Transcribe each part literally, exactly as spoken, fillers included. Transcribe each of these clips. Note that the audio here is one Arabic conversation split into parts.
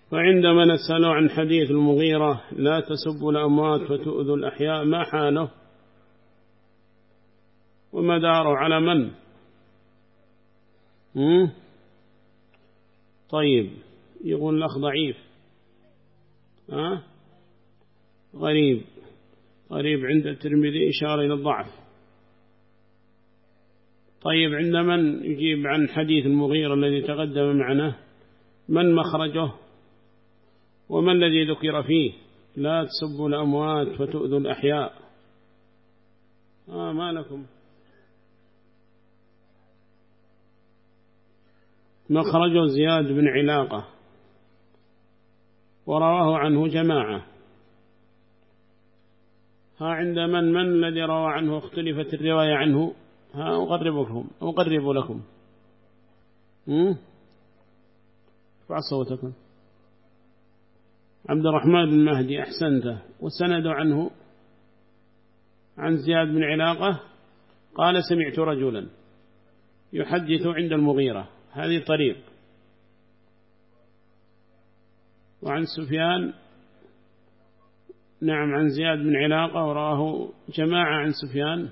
فعندما نسأل عن حديث المغيرة لا تسبوا الأموات فتؤذوا الأحياء ما حاله ومداره على من؟ مم؟ طيب يقول الأخ ضعيف أه؟ غريب غريب عند الترمذي إشارة إلى الضعف. طيب عند من يجيب عن حديث المغيرة الذي تقدم معنا من مخرجه وما الذي ذكر فيه لا تسبوا الأموات فتؤذوا الأحياء؟ آه ما لكم مخرجه زياد بن علاقة ورواه عنه جماعة. ها عند من من الذي روى عنه اختلفت الرواية عنه؟ ها أقرب لكم أقرب لكم ارفع صوتكم. عبد الرحمن بن مهدي أحسنته وسند عنه عن زياد بن علاقة قال سمعت رجلا يحدث عند المغيرة هذه طريق. وعن سفيان نعم عن زياد بن علاقة وراه جماعة عن سفيان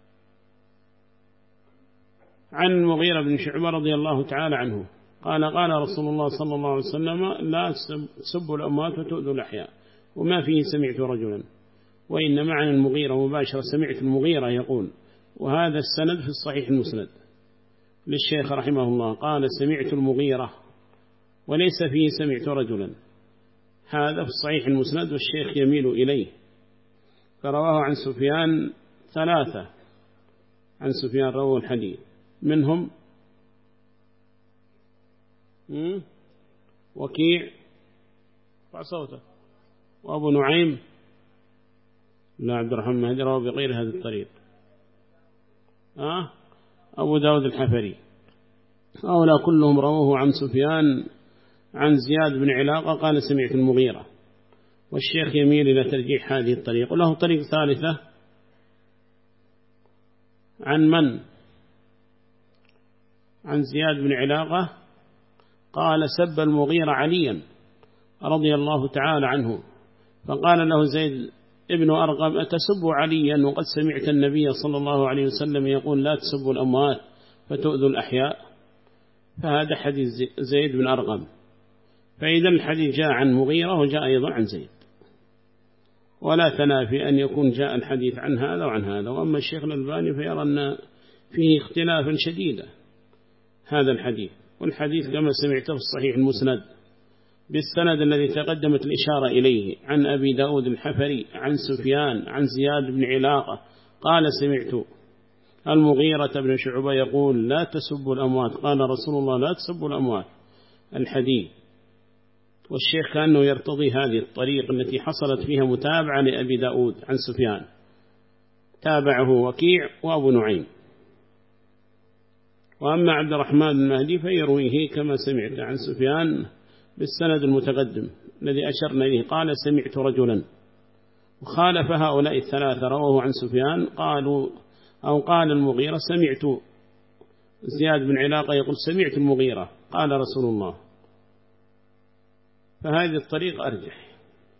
عن المغيرة بن شعبة رضي الله تعالى عنه قال قال رسول الله صلى الله عليه وسلم لا تسبوا الأموات وتؤذوا الأحياء وما فيه سمعت رجلا وإنما عن المغيرة مباشرة سمعت المغيرة يقول. وهذا السند في الصحيح المسند للشيخ رحمه الله قال سمعت المغيرة وليس فيه سمعت رجلا. هذا في الصحيح المسند والشيخ يميل إليه. فرواه عن سفيان ثلاثة عن سفيان رواه الحديث منهم وكيع فصوته وأبو نعيم لا عبد الرحمن مهدي رواه بغير هذا الطريق أه؟ أبو داود الحفري هؤلاء كلهم رواه عن سفيان عن زياد بن علاقة قال سمعت المغيرة. والشيخ يميل إلى ترجيح هذه الطريق. وله طريق ثالثة عن من؟ عن زياد بن علاقة قال سب المغيرة عليا رضي الله تعالى عنه فقال له زيد ابن أرقم أتسب عليا وقد سمعت النبي صلى الله عليه وسلم يقول لا تسبوا الأموات فتؤذوا الأحياء؟ فهذا حديث زيد بن أرقم. فإذا الحديث جاء عن مغيرة وجاء أيضا عن زيد ولا تنافي أن يكون جاء الحديث عن هذا وعن هذا. وأما الشيخ الألباني فيرى أن فيه اختلافا شديدا هذا الحديث. والحديث كما سمعته في الصحيح المسند بالسند الذي تقدمت الإشارة إليه عن أبي داود الحفري عن سفيان عن زياد بن علاقة قال سمعت المغيرة بن شعبة يقول لا تسبوا الأموات قال رسول الله لا تسبوا الأموات الحديث. والشيخ كأنه يرتضي هذه الطريق التي حصلت فيها متابعة لأبي داود عن سفيان تابعه وكيع وأبو نعيم. وأما عبد الرحمن المهدي فيرويه كما سمعت عن سفيان بالسند المتقدم الذي أشرنا إليه قال سمعت رجلا. وخالف هؤلاء الثلاثة رواه عن سفيان قالوا أو قال المغيرة سمعت زياد بن علاقة يقول سمعت المغيرة قال رسول الله. فهذه الطريق أرجح.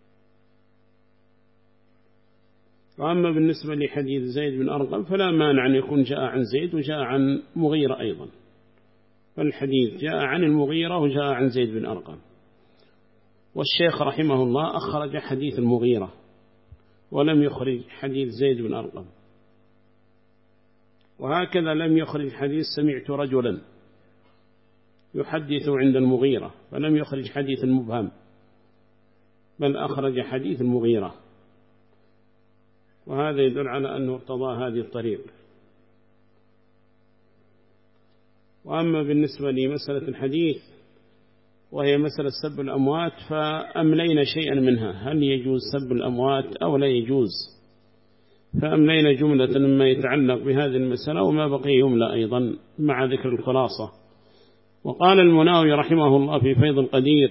وأما بالنسبة لحديث زيد بن أرقم فلا مانع أن يكون جاء عن زيد وجاء عن مغيرة أيضا. فالحديث جاء عن المغيرة وجاء عن زيد بن أرقم. والشيخ رحمه الله أخرج حديث المغيرة ولم يخرج حديث زيد بن أرقم. وهكذا لم يخرج حديث سمعت رجلا يحدث عند المغيرة فلم يخرج حديث المبهم بل أخرج حديث المغيرة. وهذا يدل على أنه ارتضى هذه الطريق. وأما بالنسبة لمسألة الحديث وهي مسألة سب الأموات فأملينا شيئا منها هل يجوز سب الأموات أو لا يجوز. فأملينا جملة مما يتعلق بهذه المسألة وما بقي يملى أيضا مع ذكر الخلاصة. وقال المناوي رحمه الله في فيض القدير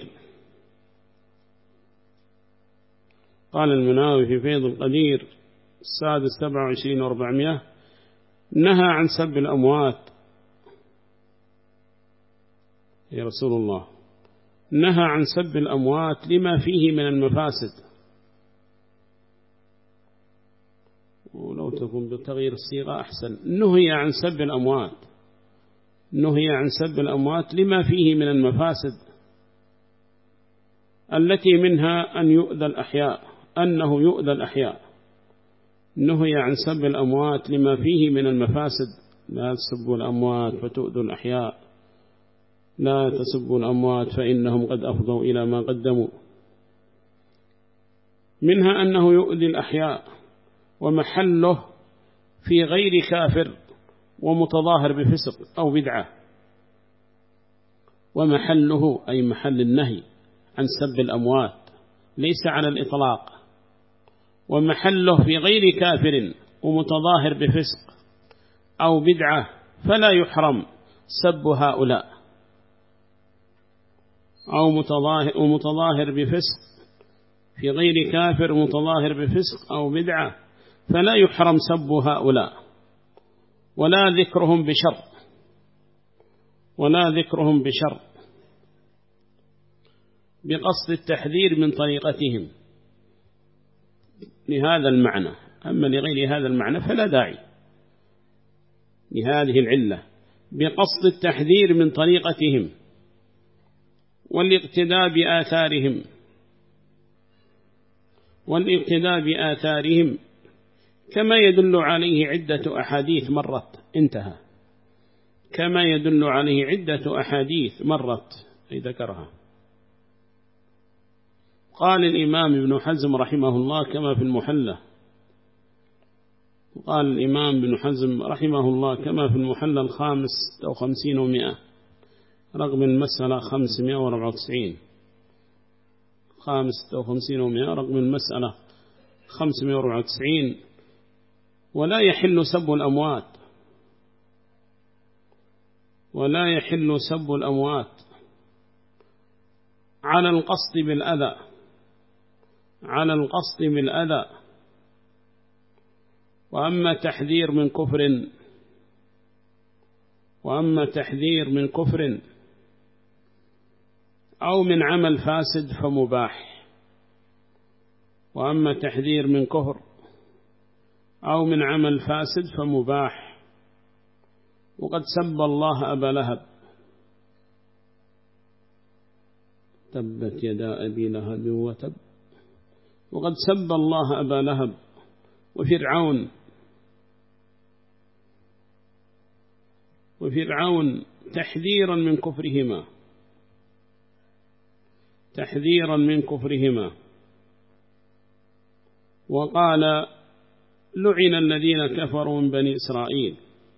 قال المناوي في فيض القدير السادس سبعة وعشرين وأربعمائة نهى عن سب الأموات يا رسول الله نهى عن سب الأموات لما فيه من المفاسد. ولو تكون بتغيير الصيغة أحسن. نهي عن سب الأموات، نهي عن سب الأموات لما فيه من المفاسد التي منها أن يؤذى الأحياء، أنه يؤذى الأحياء. نهي عن سب الأموات لما فيه من المفاسد. لا تسبوا الأموات فتؤذوا الأحياء، لا تسبوا الأموات فإنهم قد أفضوا إلى ما قدموا. منها أنه يؤذي الأحياء، ومحله في غير كافر ومتظاهر بفسق أو بدعة. ومحله أي محل النهي عن سب الأموات ليس على الإطلاق. ومحله في غير كافر ومتظاهر بفسق أو بدعة، فلا يحرم سب هؤلاء. أو متظاهر ومتظاهر بفسق في غير كافر ومتظاهر بفسق أو بدعة، فلا يحرم سب هؤلاء ولا ذكرهم بشر، ولا ذكرهم بشر بقصد التحذير من طريقتهم لهذا المعنى. أما لغير هذا المعنى فلا داعي لهذه العلة، بقصد التحذير من طريقتهم والاقتداء بآثارهم، والاقتداء بآثارهم كما يدل عليه عدة أحاديث مرت. انتهى. كما يدل عليه عدة أحاديث مرت أي ذكرها. قال الإمام ابن حزم رحمه الله كما في المحلى، قال الإمام ابن حزم رحمه الله كما في المحلى الخامس وخمسين ومئة رقم المسألة خمسمائة وأربعة وتسعين، خامس وخمسين ومئة رقم المسألة خمسمائة وأربعة وتسعين. ولا يحل سب الأموات، ولا يحل سب الأموات على القصد بالأذى، على القصد بالأذى. وأما تحذير من كفر، وأما تحذير من كفر أو من عمل فاسد فمباح. وأما تحذير من كفر أو من عمل فاسد فمباح. وقد سب الله أبا لهب، تبت يدا أبي لهب وتب. وقد سب الله أبا لهب وفرعون، وفرعون تحذيرا من كفرهما، تحذيرا من كفرهما. وقال لعن الذين كفروا من بني إسرائيل،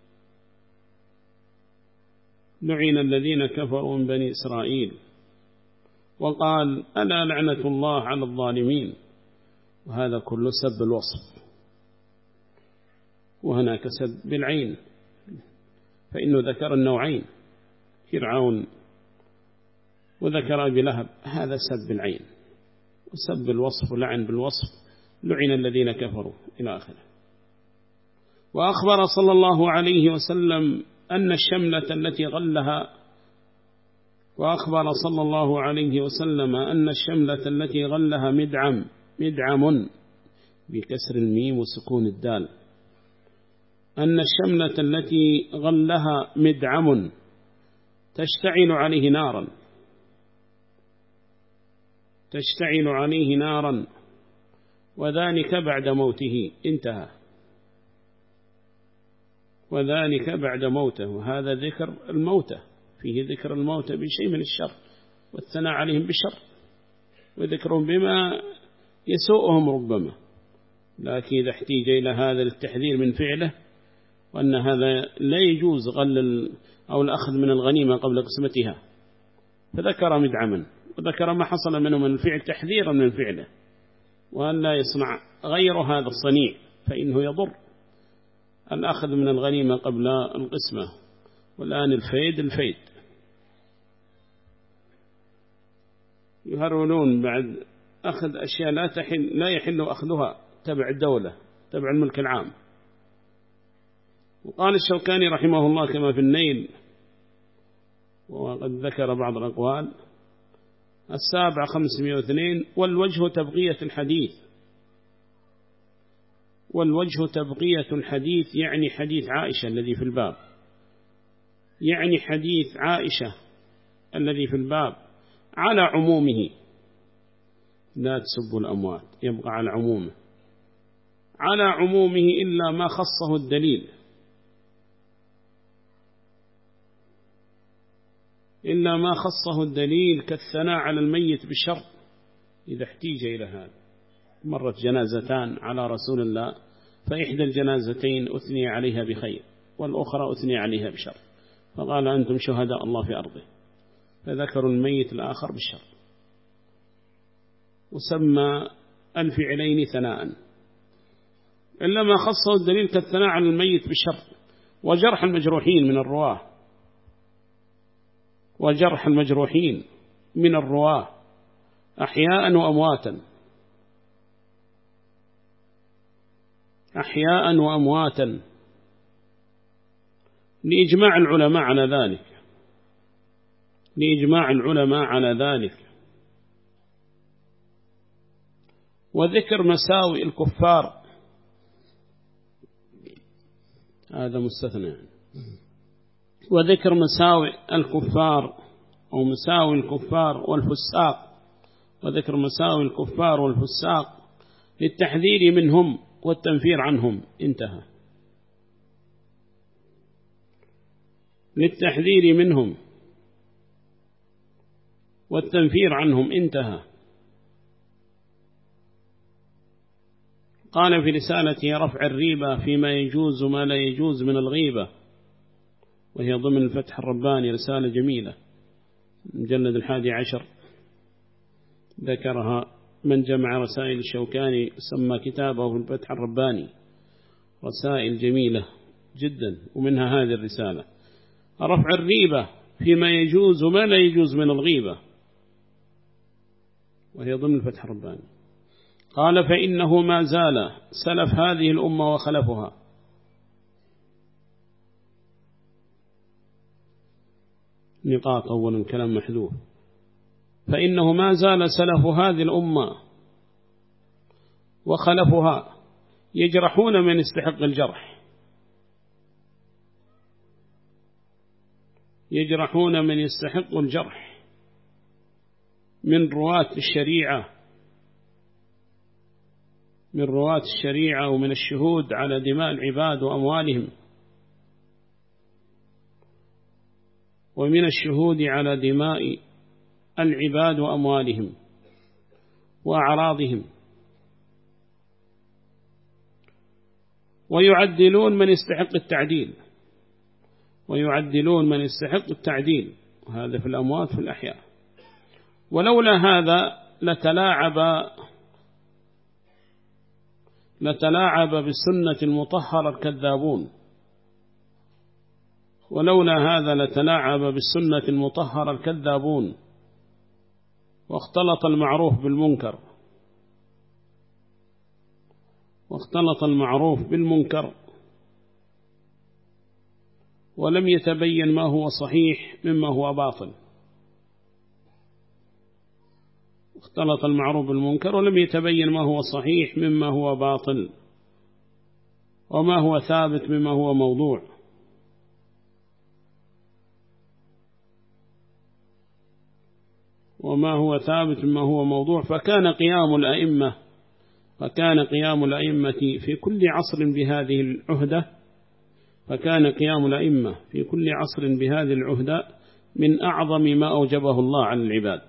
لعن الذين كفروا من بني إسرائيل. وقال ألا لعنة الله على الظالمين. وهذا كله سب الوصف. وهناك سب بالعين، فإنه ذكر النوعين فرعون وذكر أبي لهب، هذا سب بالعين وسب الوصف ولعن بالوصف، لعن الذين كفروا إلى آخره. وأخبر صلى الله عليه وسلم أن الشملة التي غلها وأخبر صلى الله عليه وسلم أن الشملة التي غلها مدعم، مدعم بكسر الميم وسكون الدال، أن الشملة التي غلها مدعم تشتعل عليه نارا، تشتعل عليه نارا وذلك بعد موته. انتهى. وذلك بعد موته. وهذا ذكر الموتى، فيه ذكر الموتى بشيء من الشر والثناء عليهم بشر، وذكرهم بما يسوءهم ربما. لكن إذا احتيج إلى هذا التحذير من فعله، وأن هذا لا يجوز غل أو الأخذ من الغنيمة قبل قسمتها، فذكر مدعما وذكر ما حصل منه من الفعل تحذيرا من فعله، وأن لا يصنع غير هذا الصنيع فإنه يضر الأخذ من الغنيمة قبل القسمة. والآن الفيد الفيد يهرولون بعد أخذ أشياء لا تحل لا يحل أخذها تبع الدولة تبع الملك العام. وقال الشوكاني رحمه الله كما في النيل، وقد ذكر بعض الأقوال السابع خمسمائة واثنين. والوجه تبقية الحديث، والوجه تبقية الحديث يعني حديث عائشة الذي في الباب، يعني حديث عائشة الذي في الباب على عمومه، لا تسبوا الأموات، يبقى على عمومه، على عمومه إلا ما خصه الدليل، إلا ما خصه الدليل كالثناء على الميت بالشر إذا احتيج إلى هذا. مرت جنازتان على رسول الله، فإحدى الجنازتين أثني عليها بخير والأخرى أثني عليها بشر، فقال أنتم شهداء الله في أرضه، فذكروا الميت الآخر بالشر، وسمى الفعلين ثناء، إلا ما خصه الدليل كالثناء على الميت بالشر وجرح المجروحين من الرواه، وجرح المجروحين من الرواه أحياء وأمواتا، أحياء وأمواتا، لإجماع العلماء على ذلك، لإجماع العلماء على ذلك. وذكر مساوئ الكفار هذا مستثنى، وذكر مساوئ الكفار أو مساوئ الكفار والفساق، وذكر مساوئ الكفار والفساق للتحذير منهم والتنفير عنهم، انتهى، للتحذير منهم والتنفير عنهم، انتهى. قال في رسالته رفع الريبة فيما يجوز وما لا يجوز من الغيبة، وهي ضمن الفتح الرباني، رسالة جميلة، مجلد الحادي عشر، ذكرها من جمع رسائل الشوكاني، سمى كتابه في الفتح الرباني، رسائل جميلة جدا، ومنها هذه الرسالة رفع الريبة فيما يجوز وما لا يجوز من الغيبة، وهي ضمن الفتح الرباني. قال فإنه ما زال سلف هذه الأمة وخلفها نقاط، أولا كلام محذوف، فإنه ما زال سلف هذه الأمة وخلفها يجرحون من يستحق الجرح، يجرحون من يستحق الجرح من رواة الشريعة، من رواة الشريعة ومن الشهود على دماء العباد وأموالهم، ومن الشهود على دماء العباد وأموالهم وأعراضهم، ويعدلون من يستحق التعديل، ويعدلون من يستحق التعديل، وهذا في الأموات في الأحياء. ولولا هذا لتلاعب لتلاعب بالسنة المطهرة الكذابون، ولولا هذا لتلاعب بالسنة المطهرة الكذابون، واختلط المعروف بالمنكر، واختلط المعروف بالمنكر، ولم يتبين ما هو صحيح مما هو باطل، اختلط المعروف بالمنكر ولم يتبين ما هو صحيح مما هو باطل، وما هو ثابت مما هو موضوع. وما هو ثابت مما هو موضوع. فكان قيام الأئمة فكان قيام الأئمة في كل عصر بهذه العهدة فكان قيام الأئمة في كل عصر بهذه العهدة من أعظم ما أوجبه الله على العباد،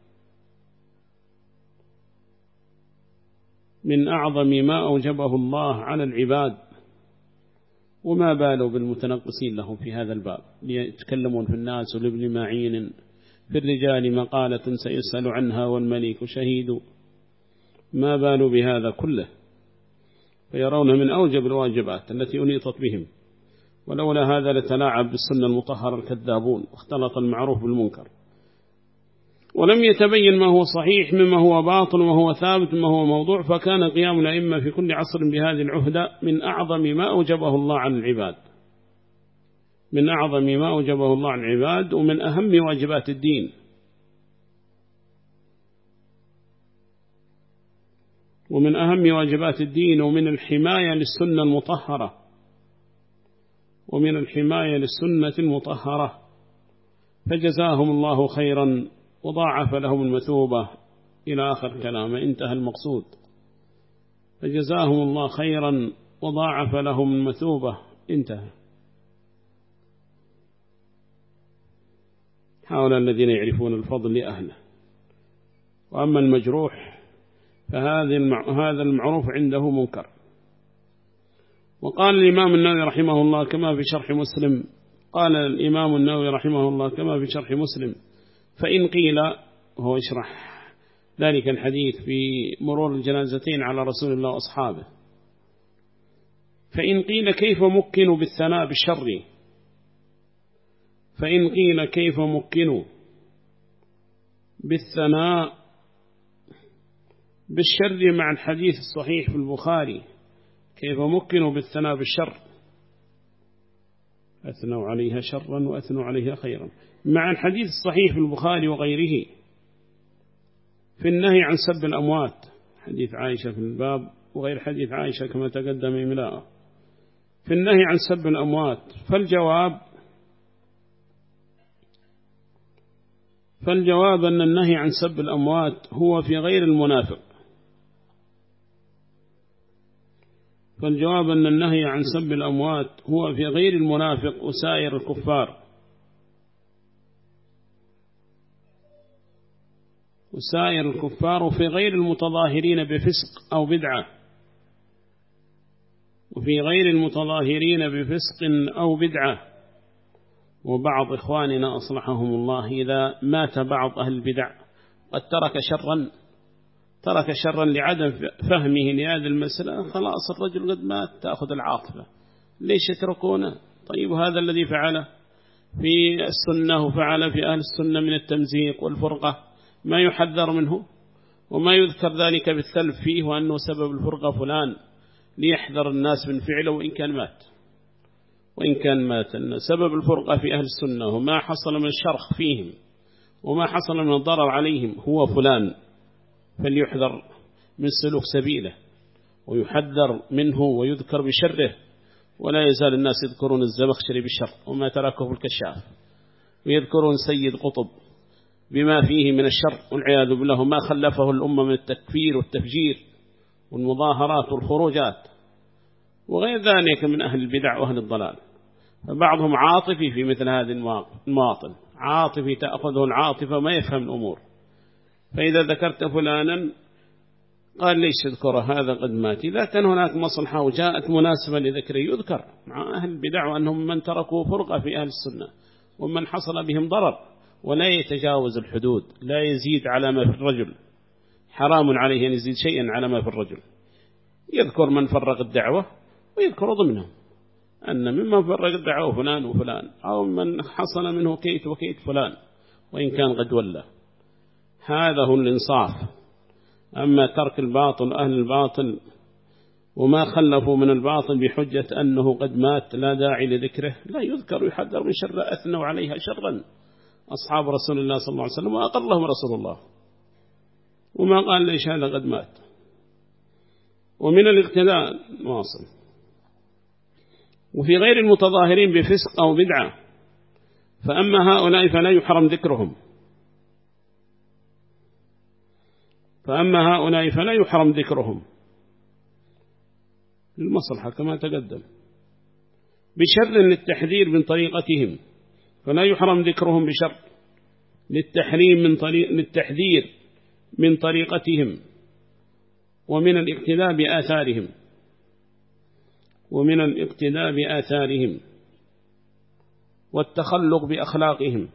من أعظم ما أوجبه الله على العباد. وما بالوا بالمتنقصين لهم في هذا الباب، ليتكلمون في الناس ولابن معين في الرجال مقالة سيسأل عنها والملك شهيد، ما بالوا بهذا كله، فيرون من أوجب الواجبات التي أنيطت بهم. ولولا هذا لتلاعب بالسنة المطهرة الكذابون، واختلط المعروف بالمنكر، ولم يتبين ما هو صحيح مما هو باطل وما هو ثابت مما هو موضوع. فكان قيام الأئمة في كل عصر بهذه العهدة من أعظم ما أوجبه الله على العباد، من أعظم ما أوجبه الله على العباد، ومن أهم واجبات الدين. ومن أهم واجبات الدين ومن الحماية للسنة المطهرة ومن الحماية للسنة المطهرة، فجزاهم الله خيرا وضاعف لهم المثوبة إلى آخر كلام، انتهى المقصود. فجزاهم الله خيرا وضاعف لهم المثوبة، انتهى. هؤلاء الذين يعرفون الفضل لأهله. وأما المجروح فهذا المعروف عنده منكر. وقال الإمام النووي رحمه الله كما في شرح مسلم، قال الإمام النووي رحمه الله كما في شرح مسلم: فإن قيل، وهو يشرح ذلك الحديث في مرور الجنازتين على رسول الله وأصحابه، فإن قيل كيف مكنوا بالثناء بالشر فإن قيل كيف مكنوا بالثناء بالشر مع الحديث الصحيح في البخاري، كيف مكنوا بالثناء بالشر، أثنوا عليها شرا وأثنوا عليها خيرا، مع الحديث الصحيح في البخاري وغيره في النهي عن سب الأموات، حديث عائشة في الباب وغير حديث عائشة كما تقدم إملاءه، في النهي عن سب الأموات. فالجواب فالجواب أن النهي عن سب الأموات هو في غير المنافق فالجواب أن النهي عن سب الأموات هو في غير المنافق وسائر الكفار وسائر الكفار وفي غير المتظاهرين بفسق أو بدعة وفي غير المتظاهرين بفسق أو بدعة. وبعض إخواننا أصلحهم الله إذا مات بعض أهل البدع قد ترك شرا ترك شرا لعدم فهمه لهذه المسألة، خلاص الرجل قد مات تأخذ العاطفة، ليش يتركونه؟ طيب هذا الذي فعله في السنة وفعل في أهل السنة من التمزيق والفرقة ما يحذر منه وما يذكر ذلك بالثلث فيه وأنه سبب الفرقة فلان، ليحذر الناس من فعله وإن كان مات وإن كان مات أن سبب الفرقة في أهل السنة وما حصل من الشرخ فيهم وما حصل من الضرر عليهم هو فلان، فليحذر من سلوك سبيله ويحذر منه ويذكر بشره. ولا يزال الناس يذكرون الزمخشري بالشر وما تركه في الكشاف، ويذكرون سيد قطب بما فيه من الشر والعياذ بالله، ما خلفه الأمة من التكفير والتفجير والمظاهرات والخروجات وغير ذلك من أهل البدع وأهل الضلال. فبعضهم عاطفي في مثل هذه المواطن، عاطفي تأخذه العاطفة ما يفهم الأمور، فإذا ذكرت فلانا قال ليش تذكره هذا قد مات. إذا كان هناك مصلحة وجاءت مناسبة لذكره يذكر مع أهل البدع وأنهم من تركوا فرقة في أهل السنة ومن حصل بهم ضرر، ولا يتجاوز الحدود، لا يزيد على ما في الرجل، حرام عليه أن يزيد شيئا على ما في الرجل. يذكر من فرق الدعوة ويذكر ضمنهم أن مما فرق الدعوة فلان وفلان، أو من حصل منه كيت وكيت فلان وإن كان قد ولى. هذا هو الإنصاف. أما ترك الباطل أهل الباطل وما خلفوا من الباطل بحجة أنه قد مات لا داعي لذكره، لا يذكر ويحذر من شر، أثنوا عليها شرا أصحاب رسول الله صلى الله عليه وسلم وأقلهم رسول الله، وما قال ليش هذا قد مات. ومن الاقتداء واصل. وفي غير المتظاهرين بفسق أو بدعة، فأما هؤلاء فلا يحرم ذكرهم فأما هؤلاء فلا يحرم ذكرهم للمصلحة كما تقدم، بشر للتحذير من طريقتهم، فلا يحرم ذكرهم بشر للتحريم من طريق للتحذير من طريقتهم، ومن الاقتداء بآثارهم ومن الاقتداء بآثارهم والتخلق بأخلاقهم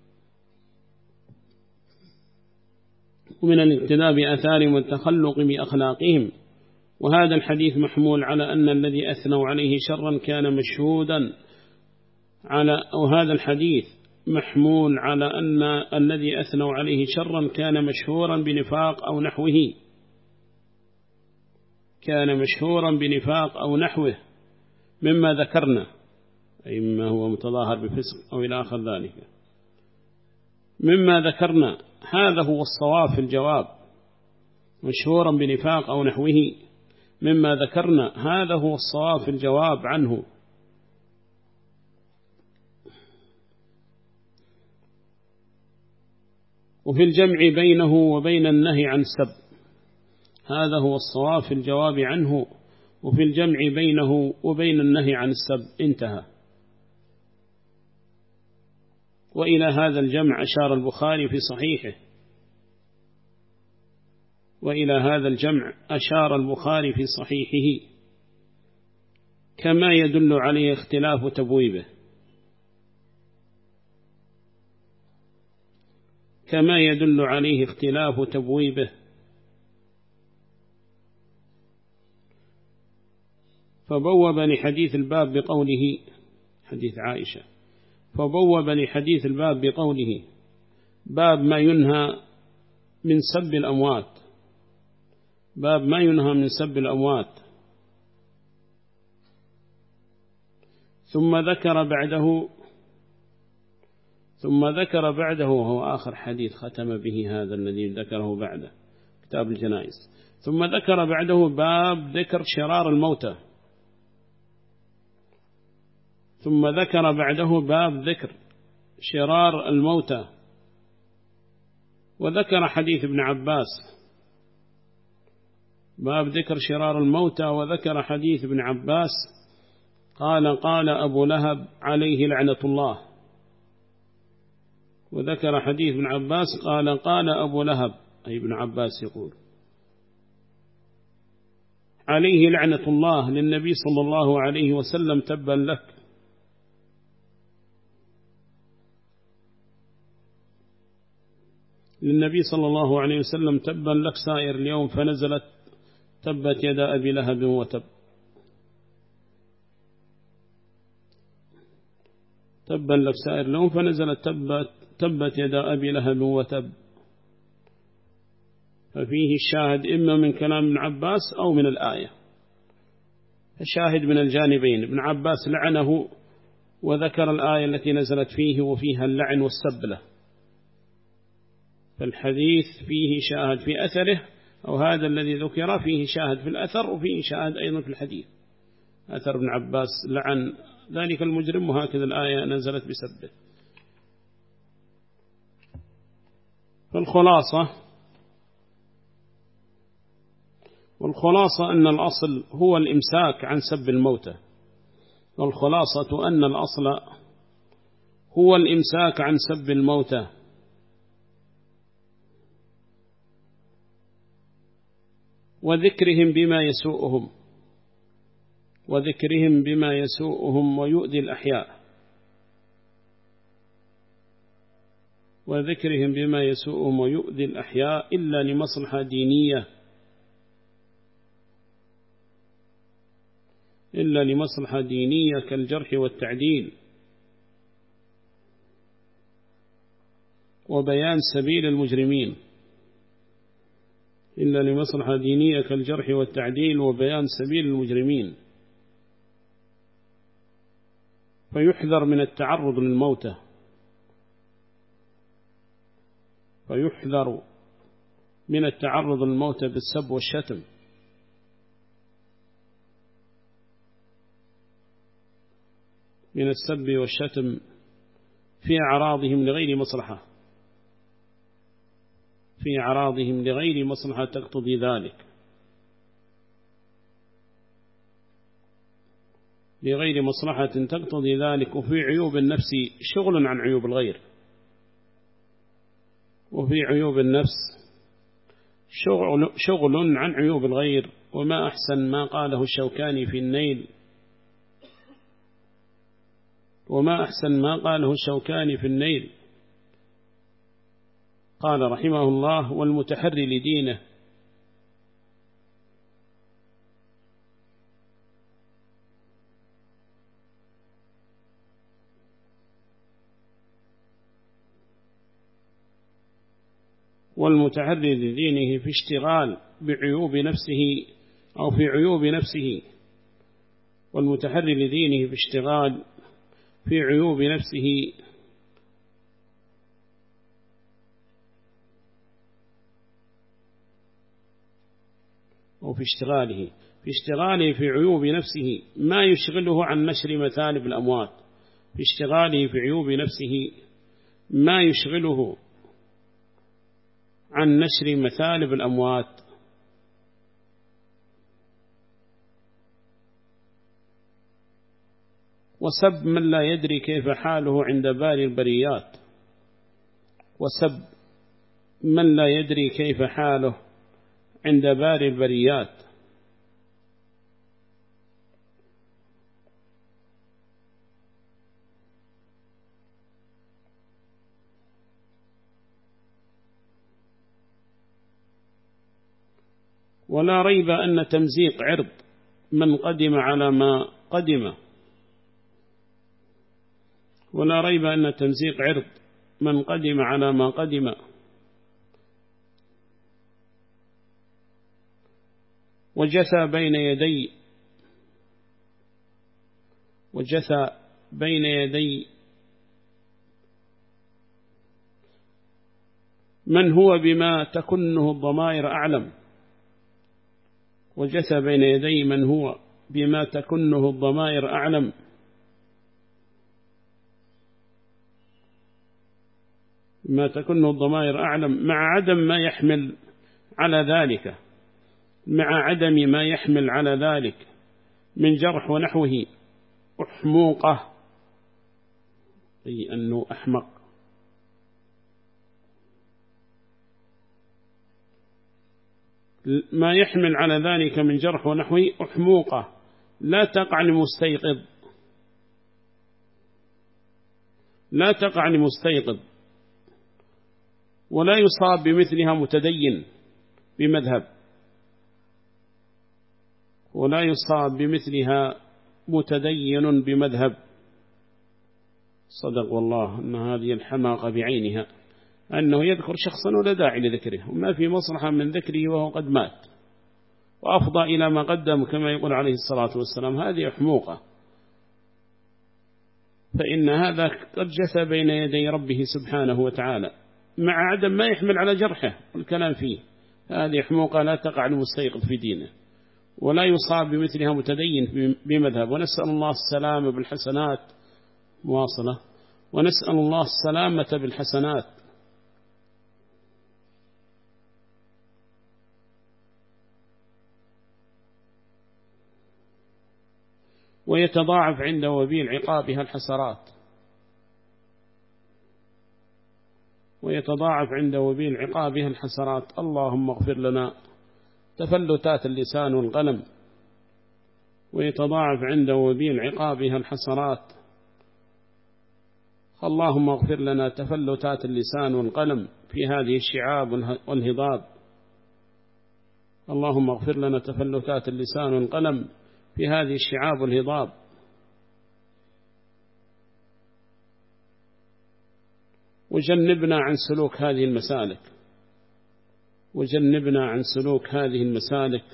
ومن الاقتداء بآثارهم والتخلق بأخلاقهم. وهذا الحديث محمول على أن الذي أثنوا عليه شرا كان مشهودا على أو هذا الحديث محمول على أن الذي أثنوا عليه شرا كان مشهورا بنفاق أو نحوه كان مشهورا بنفاق أو نحوه مما ذكرنا، أي مما هو متظاهر بفسق أو إلى آخر ذلك مما ذكرنا. هذا هو الصواب في الجواب، مشهورا بنفاق أو نحوه مما ذكرنا، هذا هو الصواب في الجواب عنه. وفي الجمع بينه وبين النهي عن السب، هذا هو الصواب في الجواب عنه، وفي الجمع بينه وبين النهي عن السب، انتهى. وإلى هذا الجمع أشار البخاري في صحيحه، وإلى هذا الجمع أشار البخاري في صحيحه كما يدل عليه اختلاف تبويبه، كما يدل عليه اختلاف تبويبه. فبوب لحديث الباب بقوله، حديث عائشة، فبوب لحديث الباب بقوله باب ما ينهى من سب الأموات، باب ما ينهى من سب الأموات. ثم ذكر بعده ثم ذكر بعده وهو آخر حديث ختم به هذا الذي ذكره بعده كتاب الجنائز. ثم ذكر بعده باب ذكر شرار الموتى، ثم ذكر بعده باب ذكر شرار الموتى. وذكر حديث ابن عباس، باب ذكر شرار الموتى. وذكر حديث ابن عباس قال قال أبو لهب عليه لعنة الله. وذكر حديث ابن عباس قال قال أبو لهب، أي ابن عباس يقول عليه لعنة الله للنبي صلى الله عليه وسلم تبا لك. للنبي صلى الله عليه وسلم تبا لك سائر اليوم، فنزلت تبت يدا أبي لهب وتب. تبا لك سائر اليوم فنزلت تبت, تبت يدا أبي لهب وتب. ففيه الشاهد إما من كلام ابن عباس أو من الآية، الشاهد من الجانبين. ابن عباس لعنه وذكر الآية التي نزلت فيه وفيها اللعن والسب له، فالحديث فيه شاهد في أثره، أو هذا الذي ذكر فيه شاهد في الأثر وفيه شاهد أيضا في الحديث. أثر ابن عباس لعن ذلك المجرم، وهكذا الآية نزلت بسبه. فالخلاصة والخلاصة أن الأصل هو الإمساك عن سب الموتى، والخلاصة أن الأصل هو الإمساك عن سب الموتى. وذكرهم بما يسوءهم وذكرهم بما يسوءهم ويؤذي الأحياء وذكرهم بما يسوءهم ويؤذي الأحياء إلا لمصلحة دينية إلا لمصلحة دينية كالجرح والتعديل وبيان سبيل المجرمين إلا لمصلحة دينية كالجرح والتعديل وبيان سبيل المجرمين. فيحذر من التعرض للموتى فيحذر من التعرض للموتى بالسب والشتم، من السب والشتم في أعراضهم لغير مصلحة في أعراضهم لغير مصلحة تقتضي ذلك لغير مصلحة تقتضي ذلك. وفي عيوب النفس شغل عن عيوب الغير وفي عيوب النفس شغل, شغل عن عيوب الغير. وما أحسن ما قاله الشوكاني في النيل وما أحسن ما قاله الشوكاني في النيل قال رحمه الله: والمتحري لدينه والمتحري لدينه في اشتغال بعيوب نفسه أو في عيوب نفسه والمتحري لدينه في اشتغال في عيوب نفسه أو في اشتغاله في اشتغاله في عيوب نفسه ما يشغله عن نشر مثالب الأموات في اشتغاله في عيوب نفسه ما يشغله عن نشر مثالب الأموات. وسب من لا يدري كيف حاله عند باري البريات وسب من لا يدري كيف حاله عند باري البريات. ولا ريب أن تمزيق عرض من قدم على ما قدم ولا ريب أن تمزيق عرض من قدم على ما قدم وجثى بين يدي وجثى بين يدي من هو بما تكنه الضمائر أعلم وجثى بين يدي من هو بما تكنه الضمائر أعلم. ما تكنه الضمائر أعلم مع عدم ما يحمل على ذلك مع عدم ما يحمل على ذلك من جرح ونحوه أحموقة أي أنه أحمق ما يحمل على ذلك من جرح ونحوه أحموقة لا تقع لمستيقظ لا تقع لمستيقظ ولا يصاب بمثلها متدين بمذهب ولا يصاب بمثلها متدين بمذهب. صدق والله أن هذه الحماقة بعينها أنه يذكر شخصا ولا داعي لذكره وما في مصلحة من ذكره وهو قد مات وأفضى إلى ما قدم كما يقول عليه الصلاة والسلام. هذه حموقة فإن هذا قد جثى بين يدي ربه سبحانه وتعالى مع عدم ما يحمل على جرحه والكلام فيه. هذه حموقة لا تقع المستيقظ في دينه ولا يصاب بمثلها متدين بمذهب. ونسأل الله السلامة بالحسنات مواصلة ونسأل الله السلامة بالحسنات. ويتضاعف عند وبيل عقابها الحسرات ويتضاعف عند وبيل عقابها الحسرات. اللهم اغفر لنا تفلتات اللسان والقلم ويتضاعف عند وبيل عقابها الحسرات. اللهم اغفر لنا تفلتات اللسان والقلم في هذه الشعاب والهضاب. اللهم اغفر لنا تفلتات اللسان والقلم في هذه الشعاب والهضاب. وجنبنا عن سلوك هذه المسالك وجنبنا عن سلوك هذه المسالك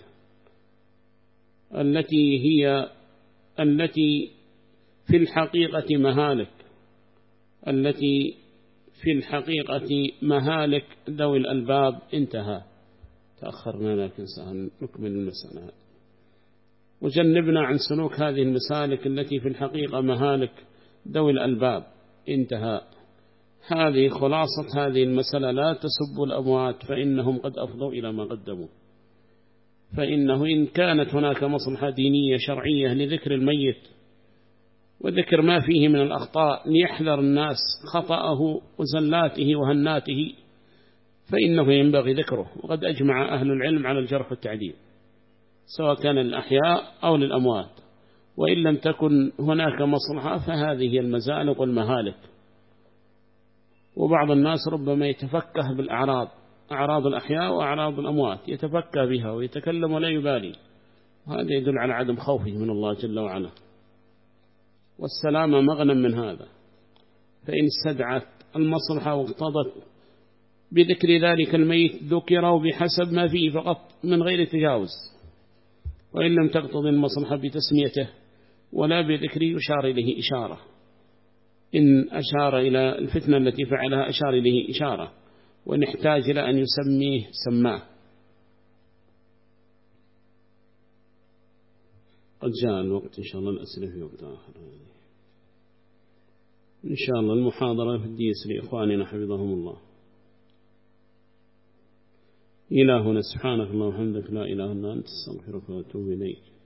التي هي التي في الحقيقة مهالك التي في الحقيقة مهالك ذوي الألباب. انتهى تأخرنا لكن سنكمل المسألة. وجنبنا عن سلوك هذه المسالك التي في الحقيقة مهالك ذوي الألباب. انتهى. هذه خلاصة هذه المسألة. لا تسبوا الأموات فإنهم قد أفضوا إلى ما قدموا. فإنه إن كانت هناك مصلحة دينية شرعية لذكر الميت وذكر ما فيه من الأخطاء ليحذر الناس خطأه وزلاته وهناته فإنه ينبغي ذكره. وقد أجمع أهل العلم على الجرح والتعديل سواء كان للأحياء أو للأموات. وإن لم تكن هناك مصلحة فهذه هي المزالق والمهالك. وبعض الناس ربما يتفكه بالأعراض أعراض الأحياء وأعراض الأموات يتفكه بها ويتكلم ولا يبالي. وهذا يدل على عدم خوفه من الله جل وعلا. والسلامة مغنم من هذا. فإن استدعت المصلحة واقتضت بذكر ذلك الميت ذكره بحسب ما فيه فقط من غير تجاوز. وإن لم تقتضي المصلحة بتسميته ولا بذكره يشار إليه إشارة. إن أشار إلى الفتنة التي فعلها أشار إليه إشارة. وإن احتاج إلى أن يسميه سماه. قد جاء الوقت إن شاء الله الأسئلة في وقت آخر. إن شاء الله المحاضرة في الديس لإخواننا حفظهم الله. إلهنا سبحانك اللهم وبحمدك لا إله إلا أنت استغفرك وأتوب إليك.